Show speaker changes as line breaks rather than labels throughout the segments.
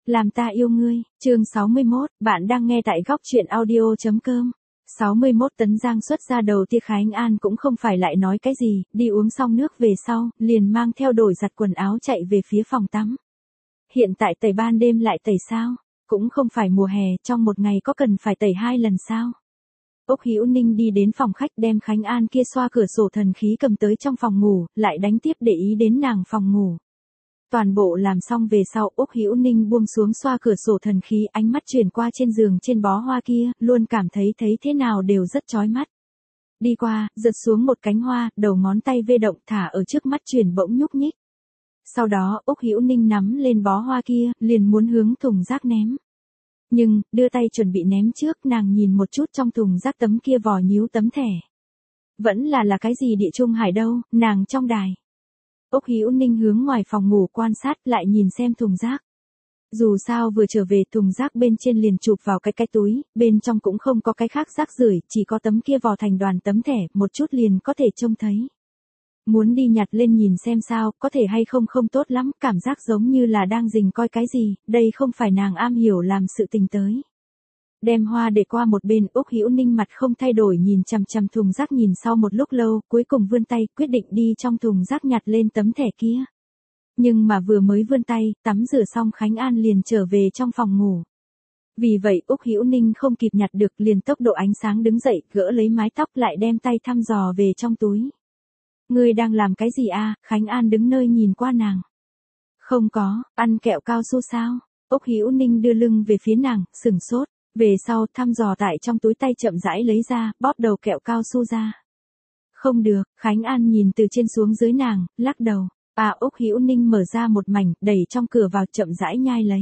Làm ta yêu ngươi, chương 61, bạn đang nghe tại góc truyện audio.com. 61 Tấn Giang xuất ra đầu tia Khánh An cũng không phải lại nói cái gì, đi uống xong nước về sau, liền mang theo đổi giặt quần áo chạy về phía phòng tắm. Hiện tại tẩy ban đêm lại tẩy sao? Cũng không phải mùa hè, trong một ngày có cần phải tẩy 2 lần sao? Úc Hữu Ninh đi đến phòng khách đem Khánh An kia xoa cửa sổ thần khí cầm tới trong phòng ngủ, lại đánh tiếp để ý đến nàng phòng ngủ. Toàn bộ làm xong về sau, Úc Hữu Ninh buông xuống xoa cửa sổ thần khí, ánh mắt chuyển qua trên giường trên bó hoa kia, luôn cảm thấy thế nào đều rất chói mắt. Đi qua, giật xuống một cánh hoa, đầu ngón tay vê động thả ở trước mắt chuyển bỗng nhúc nhích. Sau đó, Úc Hữu Ninh nắm lên bó hoa kia, liền muốn hướng thùng rác ném. Nhưng, đưa tay chuẩn bị ném trước, nàng nhìn một chút trong thùng rác tấm kia vò nhíu tấm thẻ. Vẫn là cái gì Địa Trung Hải đâu, nàng trong đài. Úc Hữu Ninh hướng ngoài phòng ngủ quan sát lại nhìn xem thùng rác. Dù sao vừa trở về thùng rác bên trên liền chụp vào cái túi, bên trong cũng không có cái khác rác rưởi, chỉ có tấm kia vò thành đoàn tấm thẻ, một chút liền có thể trông thấy. Muốn đi nhặt lên nhìn xem sao, có thể hay không không tốt lắm, cảm giác giống như là đang rình coi cái gì, đây không phải nàng am hiểu làm sự tình tới. Đem hoa để qua một bên, Úc Hữu Ninh mặt không thay đổi nhìn chằm chằm thùng rác nhìn sau một lúc lâu, cuối cùng vươn tay, quyết định đi trong thùng rác nhặt lên tấm thẻ kia. Nhưng mà vừa mới vươn tay, tắm rửa xong Khánh An liền trở về trong phòng ngủ. Vì vậy Úc Hữu Ninh không kịp nhặt được, liền tốc độ ánh sáng đứng dậy, gỡ lấy mái tóc lại đem tay thăm dò về trong túi. Ngươi đang làm cái gì a? Khánh An đứng nơi nhìn qua nàng. Không có, ăn kẹo cao su sao? Úc Hữu Ninh đưa lưng về phía nàng, sửng sốt. Về sau thăm dò tại trong túi tay chậm rãi lấy ra, bóp đầu kẹo cao su ra. Không được, Khánh An nhìn từ trên xuống dưới nàng, lắc đầu. Úc Hữu Ninh mở ra một mảnh, đẩy trong cửa vào chậm rãi nhai lấy.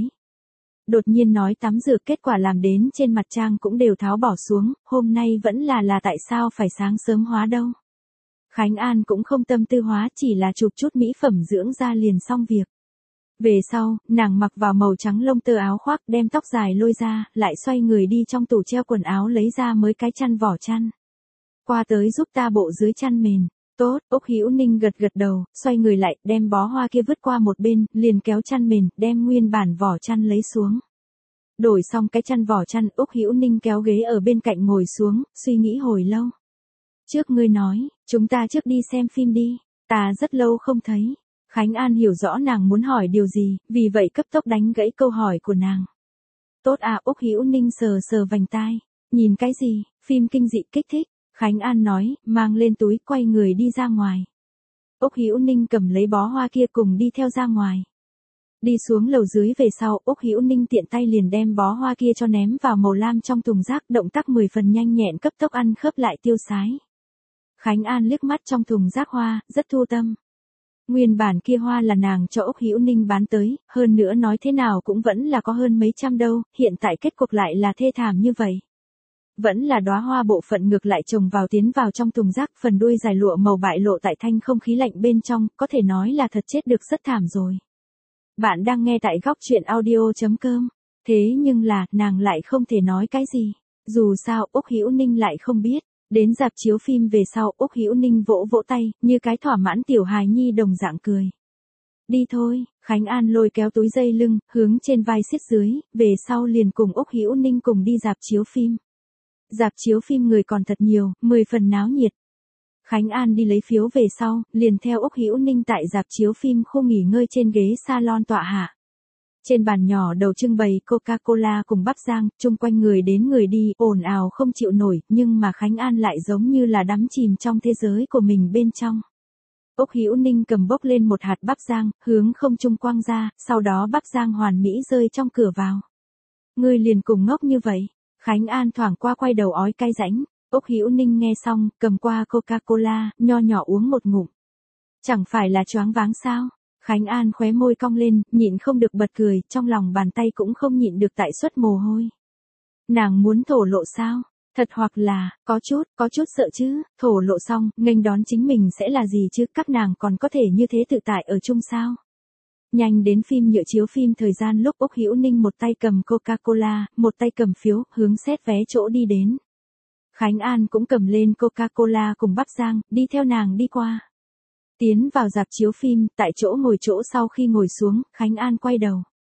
Đột nhiên nói tắm rửa, kết quả làm đến trên mặt trang cũng đều tháo bỏ xuống, hôm nay vẫn là tại sao phải sáng sớm hóa đâu. Khánh An cũng không tâm tư hóa, chỉ là chụp chút mỹ phẩm dưỡng da liền xong việc. Về sau, nàng mặc vào màu trắng lông tơ áo khoác, đem tóc dài lôi ra, lại xoay người đi trong tủ treo quần áo lấy ra mới cái chăn vỏ chăn. Qua tới giúp ta bộ dưới chăn mền. Tốt, Úc Hữu Ninh gật đầu, xoay người lại, đem bó hoa kia vứt qua một bên, liền kéo chăn mền, đem nguyên bản vỏ chăn lấy xuống. Đổi xong cái chăn vỏ chăn, Úc Hữu Ninh kéo ghế ở bên cạnh ngồi xuống, suy nghĩ hồi lâu. Trước ngươi nói, chúng ta trước đi xem phim đi, ta rất lâu không thấy. Khánh An hiểu rõ nàng muốn hỏi điều gì, vì vậy cấp tốc đánh gãy câu hỏi của nàng. Tốt Úc Hữu Ninh sờ vành tai. Nhìn cái gì, phim kinh dị kích thích. Khánh An nói, mang lên túi, quay người đi ra ngoài. Úc Hữu Ninh cầm lấy bó hoa kia cùng đi theo ra ngoài. Đi xuống lầu dưới về sau, Úc Hữu Ninh tiện tay liền đem bó hoa kia cho ném vào màu lam trong thùng rác, động tác 10 phần nhanh nhẹn cấp tốc ăn khớp lại tiêu sái. Khánh An liếc mắt trong thùng rác hoa, rất thu tâm. Nguyên bản kia hoa là nàng cho Úc Hữu Ninh bán tới, hơn nữa nói thế nào cũng vẫn là có hơn mấy trăm đâu, hiện tại kết cục lại là thê thảm như vậy. Vẫn là đóa hoa bộ phận ngược lại trồng vào tiến vào trong thùng rác, phần đuôi dài lụa màu bại lộ tại thanh không khí lạnh bên trong, có thể nói là thật chết được rất thảm rồi. Bạn đang nghe tại góc truyện audio.com. Thế nhưng là, nàng lại không thể nói cái gì. Dù sao, Úc Hữu Ninh lại không biết. Đến rạp chiếu phim về sau, Úc Hữu Ninh vỗ tay, như cái thỏa mãn tiểu hài nhi đồng dạng cười. Đi thôi, Khánh An lôi kéo túi dây lưng, hướng trên vai xiết dưới, về sau liền cùng Úc Hữu Ninh cùng đi rạp chiếu phim. Rạp chiếu phim người còn thật nhiều, 10 phần náo nhiệt. Khánh An đi lấy phiếu về sau, liền theo Úc Hữu Ninh tại rạp chiếu phim khu nghỉ ngơi trên ghế salon tọa hạ. Trên bàn nhỏ đầu trưng bày Coca-Cola cùng bắp rang, chung quanh người đến người đi, ồn ào không chịu nổi, nhưng mà Khánh An lại giống như là đắm chìm trong thế giới của mình bên trong. Úc Hữu Ninh cầm bốc lên một hạt bắp rang, hướng không trung quăng ra, sau đó bắp rang hoàn mỹ rơi trong cửa vào. Ngươi liền cùng ngốc như vậy. Khánh An thoảng qua quay đầu ói cay rãnh. Úc Hữu Ninh nghe xong, cầm qua Coca-Cola, nho nhỏ uống một ngụm. Chẳng phải là choáng váng sao? Khánh An khóe môi cong lên, nhịn không được bật cười, trong lòng bàn tay cũng không nhịn được tại xuất mồ hôi. Nàng muốn thổ lộ sao? Thật hoặc là, có chút sợ chứ, thổ lộ xong, nghênh đón chính mình sẽ là gì chứ, các nàng còn có thể như thế tự tại ở chung sao? Nhanh đến phim nhựa chiếu phim thời gian lúc Úc Hữu Ninh một tay cầm Coca-Cola, một tay cầm phiếu, hướng xét vé chỗ đi đến. Khánh An cũng cầm lên Coca-Cola cùng bắp rang, đi theo nàng đi qua. Tiến vào rạp chiếu phim, tại chỗ ngồi chỗ sau khi ngồi xuống, Khánh An quay đầu.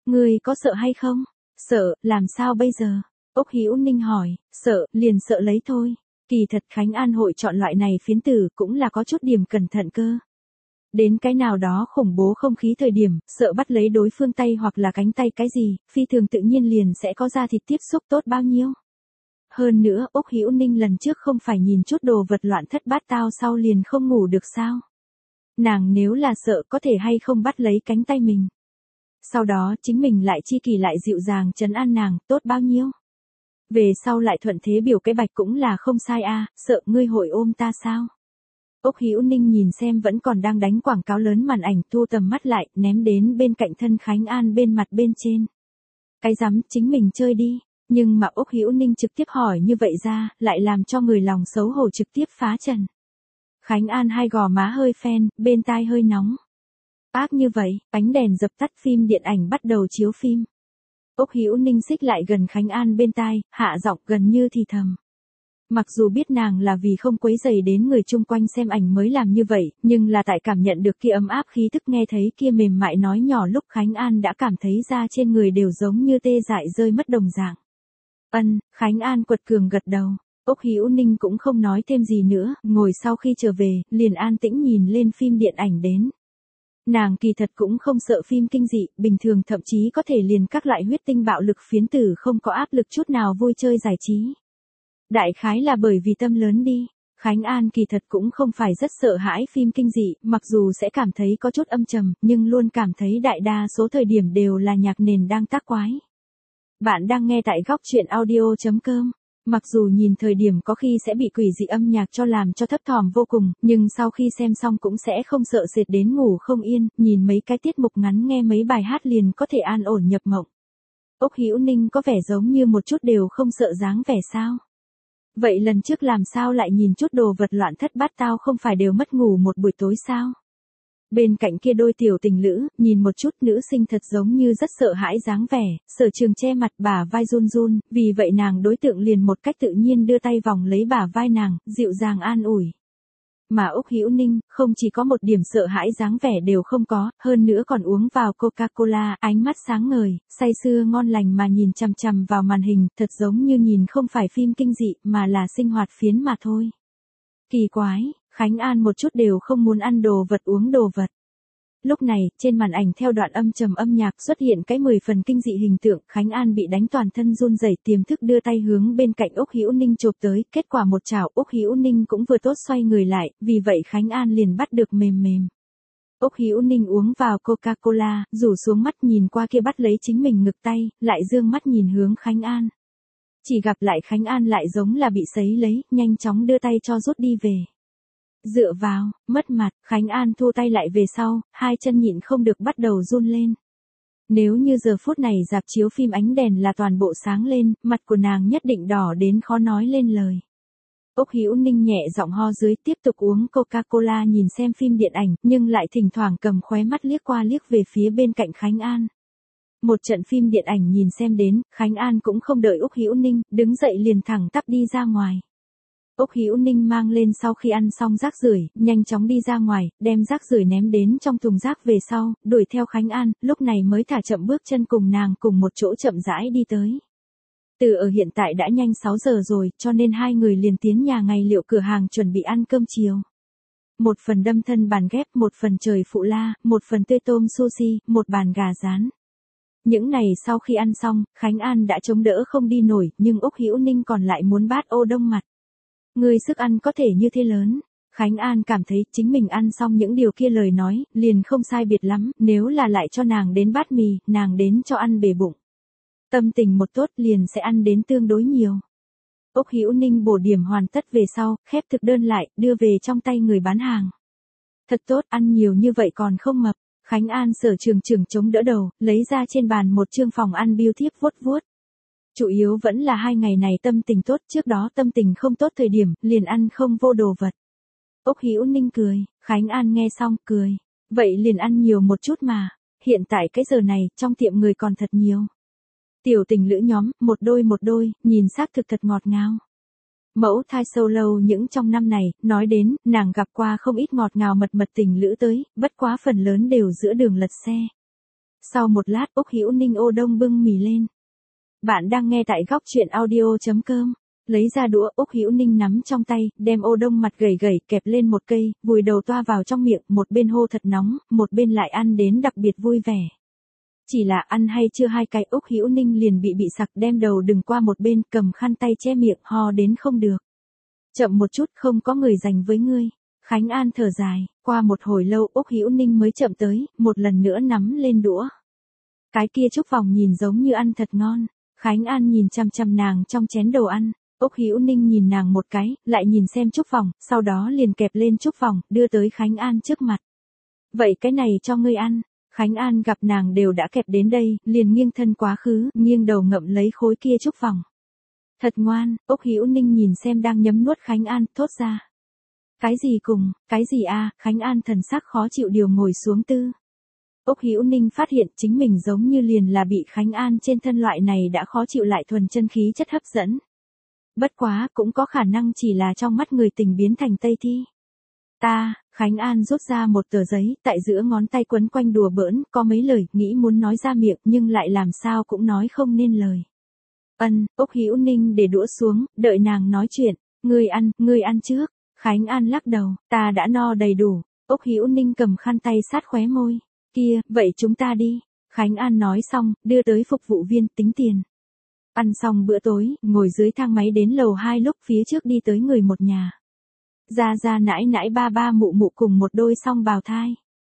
Ngươi có sợ hay không? Sợ, làm sao bây giờ? Úc Hữu Ninh hỏi, sợ, liền sợ lấy thôi. Kỳ thật Khánh An hội chọn loại này phiến tử cũng là có chút điểm cẩn thận cơ. Đến cái nào đó khủng bố không khí thời điểm, sợ bắt lấy đối phương tay hoặc là cánh tay cái gì, phi thường tự nhiên liền sẽ có da thịt tiếp xúc tốt bao nhiêu. Hơn nữa, Úc Hữu Ninh lần trước không phải nhìn chút đồ vật loạn thất bát tao sau liền không ngủ được sao? Nàng nếu là sợ có thể hay không bắt lấy cánh tay mình. Sau đó chính mình lại chi kỳ lại dịu dàng trấn an nàng, tốt bao nhiêu. Về sau lại thuận thế biểu cái bạch cũng là không sai a, sợ ngươi hội ôm ta sao? Úc Hữu Ninh nhìn xem vẫn còn đang đánh quảng cáo lớn màn ảnh, thu tầm mắt lại, ném đến bên cạnh thân Khánh An bên mặt bên trên. Cái rắm, chính mình chơi đi. Nhưng mà Úc Hữu Ninh trực tiếp hỏi như vậy ra, lại làm cho người lòng xấu hổ trực tiếp phá trần. Khánh An hai gò má hơi phen, bên tai hơi nóng. Ác như vậy, ánh đèn dập tắt, phim điện ảnh bắt đầu chiếu phim. Úc Hữu Ninh xích lại gần Khánh An bên tai, hạ giọng gần như thì thầm. Mặc dù biết nàng là vì không quấy rầy đến người chung quanh xem ảnh mới làm như vậy, nhưng là tại cảm nhận được kia ấm áp khí thức, nghe thấy kia mềm mại nói nhỏ lúc Khánh An đã cảm thấy da trên người đều giống như tê dại rơi mất đồng dạng. Khánh An quật cường gật đầu. Úc Hữu Ninh cũng không nói thêm gì nữa, ngồi sau khi trở về, liền an tĩnh nhìn lên phim điện ảnh đến. Nàng kỳ thật cũng không sợ phim kinh dị, bình thường thậm chí có thể liền các loại huyết tinh bạo lực phiến tử không có áp lực chút nào vui chơi giải trí. Đại khái là bởi vì tâm lớn đi. Khánh An kỳ thật cũng không phải rất sợ hãi phim kinh dị, mặc dù sẽ cảm thấy có chút âm trầm, nhưng luôn cảm thấy đại đa số thời điểm đều là nhạc nền đang tác quái. Bạn đang nghe tại góc truyện audio.com. Mặc dù nhìn thời điểm có khi sẽ bị quỷ dị âm nhạc cho làm cho thấp thỏm vô cùng, nhưng sau khi xem xong cũng sẽ không sợ sệt đến ngủ không yên, nhìn mấy cái tiết mục ngắn nghe mấy bài hát liền có thể an ổn nhập mộng. Úc Hữu Ninh có vẻ giống như một chút đều không sợ dáng vẻ sao? Vậy lần trước làm sao lại nhìn chút đồ vật loạn thất bát tao, không phải đều mất ngủ một buổi tối sao? Bên cạnh kia đôi tiểu tình lữ, nhìn một chút nữ sinh thật giống như rất sợ hãi dáng vẻ, Sở Trường che mặt bả vai run run, vì vậy nàng đối tượng liền một cách tự nhiên đưa tay vòng lấy bả vai nàng, dịu dàng an ủi. Mà Úc Hữu Ninh, không chỉ có một điểm sợ hãi dáng vẻ đều không có, hơn nữa còn uống vào Coca-Cola, ánh mắt sáng ngời, say sưa ngon lành mà nhìn chằm chằm vào màn hình, thật giống như nhìn không phải phim kinh dị, mà là sinh hoạt phiến mà thôi. Kỳ quái, Khánh An một chút đều không muốn ăn đồ vật uống đồ vật. Lúc này, trên màn ảnh theo đoạn âm trầm âm nhạc xuất hiện cái 10 phần kinh dị hình tượng, Khánh An bị đánh toàn thân run rẩy, tiềm thức đưa tay hướng bên cạnh Úc Hữu Ninh chộp tới, kết quả một chảo, Úc Hữu Ninh cũng vừa tốt xoay người lại, vì vậy Khánh An liền bắt được mềm mềm. Úc Hữu Ninh uống vào Coca-Cola, rủ xuống mắt nhìn qua kia bắt lấy chính mình ngực tay, lại dương mắt nhìn hướng Khánh An. Chỉ gặp lại Khánh An lại giống là bị sấy lấy, nhanh chóng đưa tay cho rút đi về. Dựa vào, mất mặt, Khánh An thu tay lại về sau, hai chân nhịn không được bắt đầu run lên. Nếu như giờ phút này rạp chiếu phim ánh đèn là toàn bộ sáng lên, mặt của nàng nhất định đỏ đến khó nói lên lời. Úc Hữu Ninh nhẹ giọng ho dưới, tiếp tục uống Coca-Cola nhìn xem phim điện ảnh, nhưng lại thỉnh thoảng cầm khóe mắt liếc qua liếc về phía bên cạnh Khánh An. Một trận phim điện ảnh nhìn xem đến, Khánh An cũng không đợi Úc Hữu Ninh, đứng dậy liền thẳng tắp đi ra ngoài. Úc Hữu Ninh mang lên sau khi ăn xong rác rưởi, nhanh chóng đi ra ngoài, đem rác rưởi ném đến trong thùng rác về sau, đuổi theo Khánh An, lúc này mới thả chậm bước chân cùng nàng cùng một chỗ chậm rãi đi tới. Từ ở hiện tại đã nhanh 6 giờ rồi, cho nên hai người liền tiến nhà ngày liệu cửa hàng chuẩn bị ăn cơm chiều. Một phần đâm thân bàn ghép, một phần trời phụ la, một phần tươi tôm sushi, một bàn gà rán. Những này sau khi ăn xong, Khánh An đã chống đỡ không đi nổi, nhưng Úc Hữu Ninh còn lại muốn bát ô đông mặt. Người sức ăn có thể như thế lớn. Khánh An cảm thấy chính mình ăn xong những điều kia lời nói, liền không sai biệt lắm, nếu là lại cho nàng đến bát mì, nàng đến cho ăn bể bụng. Tâm tình một tốt liền sẽ ăn đến tương đối nhiều. Úc Hữu Ninh bổ điểm hoàn tất về sau, khép thực đơn lại, đưa về trong tay người bán hàng. Thật tốt, ăn nhiều như vậy còn không mập. Khánh An Sở Trường chống đỡ đầu, lấy ra trên bàn một chương phòng ăn biêu thiếp vuốt vuốt. Chủ yếu vẫn là 2 ngày này tâm tình tốt, trước đó tâm tình không tốt thời điểm, liền ăn không vô đồ vật. Úc Hữu Ninh cười, Khánh An nghe xong, cười. Vậy liền ăn nhiều một chút mà, hiện tại cái giờ này, trong tiệm người còn thật nhiều. Tiểu tình lữ nhóm, một đôi, nhìn xác thực thật ngọt ngào. Mẫu thai solo những trong năm này, nói đến, nàng gặp qua không ít ngọt ngào mật tình lữ tới, bất quá phần lớn đều giữa đường lật xe. Sau một lát Úc Hữu Ninh ô đông bưng mì lên. Bạn đang nghe tại góc chuyện audio.com. Lấy ra đũa Úc Hữu Ninh nắm trong tay, đem ô đông mặt gầy gầy kẹp lên một cây, vùi đầu toa vào trong miệng, một bên hô thật nóng, một bên lại ăn đến đặc biệt vui vẻ. Chỉ là ăn hay chưa hai cái Úc Hữu Ninh liền bị sặc, đem đầu đừng qua một bên, cầm khăn tay che miệng, ho đến không được. Chậm một chút, không có người dành với ngươi. Khánh An thở dài, qua một hồi lâu Úc Hữu Ninh mới chậm tới, một lần nữa nắm lên đũa. Cái kia Trúc Vòng nhìn giống như ăn thật ngon. Khánh An nhìn chăm chăm nàng trong chén đồ ăn. Úc Hữu Ninh nhìn nàng một cái, lại nhìn xem Trúc Vòng, sau đó liền kẹp lên Trúc Vòng, đưa tới Khánh An trước mặt. Vậy cái này cho ngươi ăn. Khánh An gặp nàng đều đã kẹp đến đây, liền nghiêng thân quá khứ, nghiêng đầu ngậm lấy khối kia Trúc Vòng. Thật ngoan, Úc Hữu Ninh nhìn xem đang nhấm nuốt Khánh An, thốt ra. Cái gì cùng, cái gì a? Khánh An thần sắc khó chịu điều ngồi xuống tư. Úc Hữu Ninh phát hiện chính mình giống như liền là bị Khánh An trên thân loại này đã khó chịu lại thuần chân khí chất hấp dẫn. Bất quá, cũng có khả năng chỉ là trong mắt người tình biến thành Tây Thi. Khánh An rút ra một tờ giấy, tại giữa ngón tay quấn quanh đùa bỡn, có mấy lời, nghĩ muốn nói ra miệng, nhưng lại làm sao cũng nói không nên lời. Úc Hữu Ninh để đũa xuống, đợi nàng nói chuyện, ngươi ăn trước. Khánh An lắc đầu, ta đã no đầy đủ. Úc Hữu Ninh cầm khăn tay sát khóe môi. Kia, vậy chúng ta đi. Khánh An nói xong, đưa tới phục vụ viên tính tiền. Ăn xong bữa tối, ngồi dưới thang máy đến lầu 2 lúc phía trước đi tới người một nhà. Gia nãi nãi ba mụ mụ cùng một đôi song bào thai.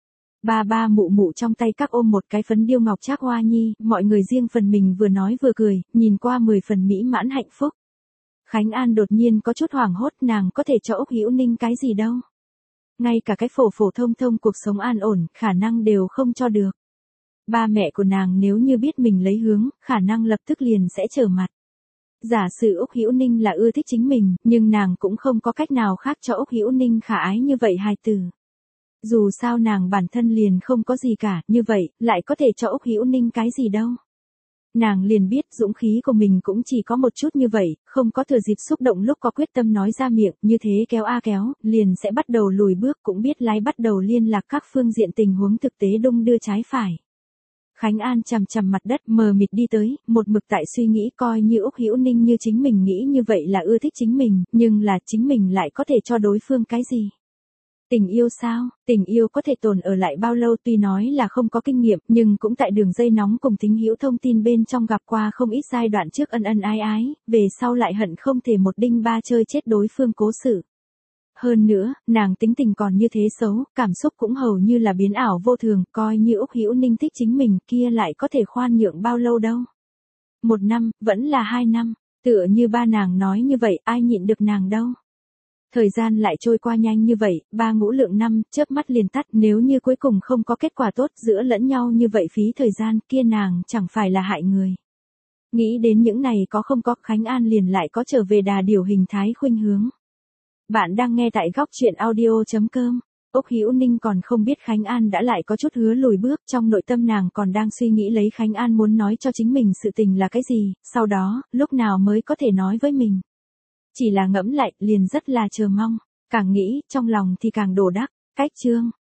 Ba mụ mụ trong tay các ôm một cái phấn điêu ngọc trác hoa nhi, mọi người riêng phần mình vừa nói vừa cười, nhìn qua 10 phần mỹ mãn hạnh phúc. Khánh An đột nhiên có chút hoảng hốt, nàng có thể cho Úc Hữu Ninh cái gì đâu. Ngay cả cái phổ thông cuộc sống an ổn, khả năng đều không cho được. Ba mẹ của nàng nếu như biết mình lấy hướng, khả năng lập tức liền sẽ trở mặt. Giả sử Úc Hữu Ninh là ưa thích chính mình, nhưng nàng cũng không có cách nào khác cho Úc Hữu Ninh khả ái như vậy hài tử. Dù sao nàng bản thân liền không có gì cả, như vậy, lại có thể cho Úc Hữu Ninh cái gì đâu. Nàng liền biết dũng khí của mình cũng chỉ có một chút như vậy, không có thừa dịp xúc động lúc có quyết tâm nói ra miệng, như thế kéo, liền sẽ bắt đầu lùi bước, cũng biết lái bắt đầu liên lạc các phương diện tình huống thực tế đung đưa trái phải. Khánh An chằm mặt đất mờ mịt đi tới, một mực tại suy nghĩ coi như Úc Hữu Ninh như chính mình nghĩ như vậy là ưa thích chính mình, nhưng là chính mình lại có thể cho đối phương cái gì. Tình yêu sao? Tình yêu có thể tồn ở lại bao lâu tuy nói là không có kinh nghiệm, nhưng cũng tại đường dây nóng cùng Thính Hữu thông tin bên trong gặp qua không ít giai đoạn trước ân ái, về sau lại hận không thể một đinh ba chơi chết đối phương cố xử. Hơn nữa, nàng tính tình còn như thế xấu, cảm xúc cũng hầu như là biến ảo vô thường, coi như Úc Hữu Ninh thích chính mình kia lại có thể khoan nhượng bao lâu đâu. 1 năm, vẫn là 2 năm, tựa như ba nàng nói như vậy, ai nhịn được nàng đâu. Thời gian lại trôi qua nhanh như vậy, 3 ngũ lượng năm, chớp mắt liền tắt, nếu như cuối cùng không có kết quả tốt giữa lẫn nhau như vậy phí thời gian, kia nàng chẳng phải là hại người. Nghĩ đến những này có không có, Khánh An liền lại có trở về đà điểu hình thái khuynh hướng. Bạn đang nghe tại góc chuyện audio.com. Úc Hữu Ninh còn không biết Khánh An đã lại có chút hứa lùi bước, trong nội tâm nàng còn đang suy nghĩ lấy Khánh An muốn nói cho chính mình sự tình là cái gì, sau đó, lúc nào mới có thể nói với mình. Chỉ là ngẫm lại, liền rất là chờ mong, càng nghĩ, trong lòng thì càng đổ đắc. Cách chương